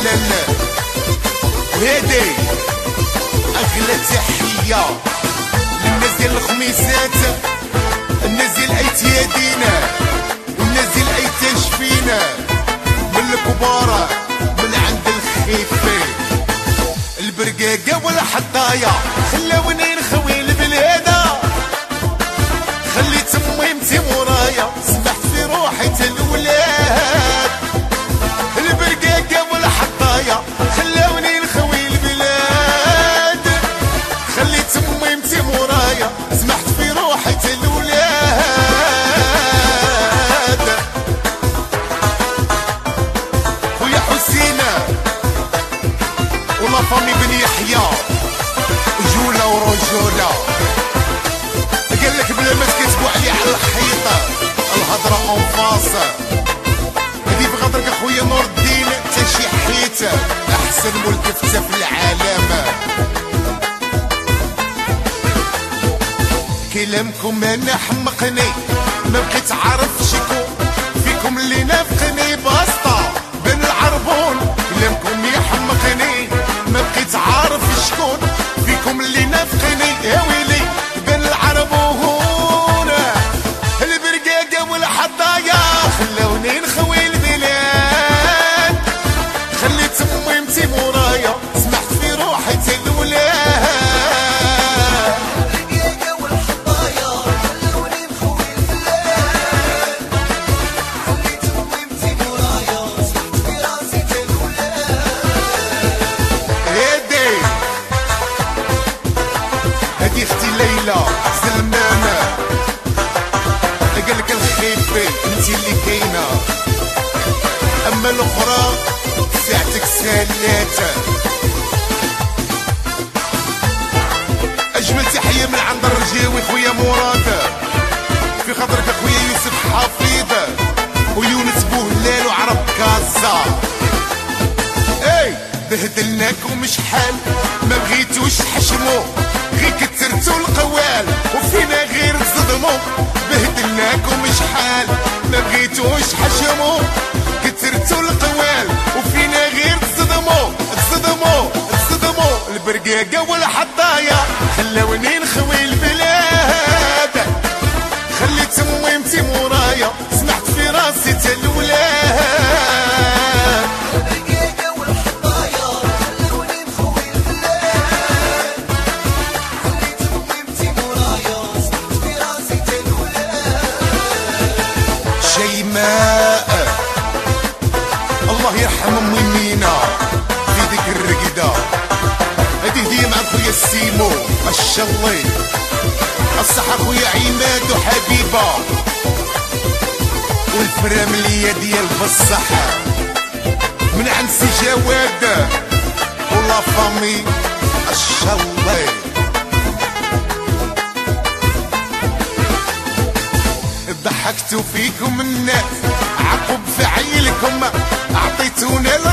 وسهلا. وهادي اغلى تحيه للناس ديال الخميسات، الناس ديال ايتيادينا والناس ديال ايتاشفينا، من الكبارة من عند الخيفين البرقاقة والحطايا، خلاوني نخوي البلادة، خليت مهمتي ورايا، سمحت في روحي الولاد. البرقاقة والحطايا خلاوني نخوي البلاد، خليت مهمتي ورايا، سمحت في روحي الولاد. خويا حسينة ولا فامي بن يحيى، جولة ورجولة، قالك بلا ما تكتبوا عليه على الحيطة الهضرة انفاصة. هدي بغدرك اخويا نور الدين تا شي حيتة، احسن ملتفتة في العالم. كلامكم انا حمقني، ما بقيت عارف شكون فيكم اللي نافقني، باسطة بين العربون. كلامكم يحمقني، ما بقيت عارف شكون فيكم اللي نافقني، يا ويلي بين العربون. البرقاقة والحطايا خلوني نخوي البلاد، خليت مهمتي مورايا، سمحت في روحي الولاد. البرقاقة والحطايا خلوني نخوي البلاد، خليت مهمتي مورايا، سمحت في راسي الولاد. هادي هادي اختي ليلى سلمانة، قالك الخيبة انتي اللي كاينة، اما الاخرى ساعتك سالاتة. اجمل تحية من عند الرجاوي خويا مراد، في خاطرك اخويا يوسف حفيظ ويونس بوهلال وعرب كازا. اي بهدلناكم شحال ما بغيتوش تحشموا، غير كترتو القوال وفينا غير تصدموا. بهدلناكم شحال ما بغيتوش تحشموا، كترتو القوال وفينا غير تصدموا. تصدموا البرقاقة والحطايا خلاوني نخوي البلاد، خليت مهمتي مورايا، سمحت في راسي تا الولاد. البرقاقة والحطايا خلاوني نخوي البلاد، خليت مهمتي مورايا، سمحت في راسي تا الولاد. شيماء الله يرحم امي مينا في ديك الرقدة، هدي هدية مع خويا السيمو الشلي، الصحة خويا عماد وحبيبة، والفراملية ديال بالصحة من عند سي جواد ولا فامي الشلي. ضحكتوا فيكم الناس، عقب فعيلكم اعطيتونا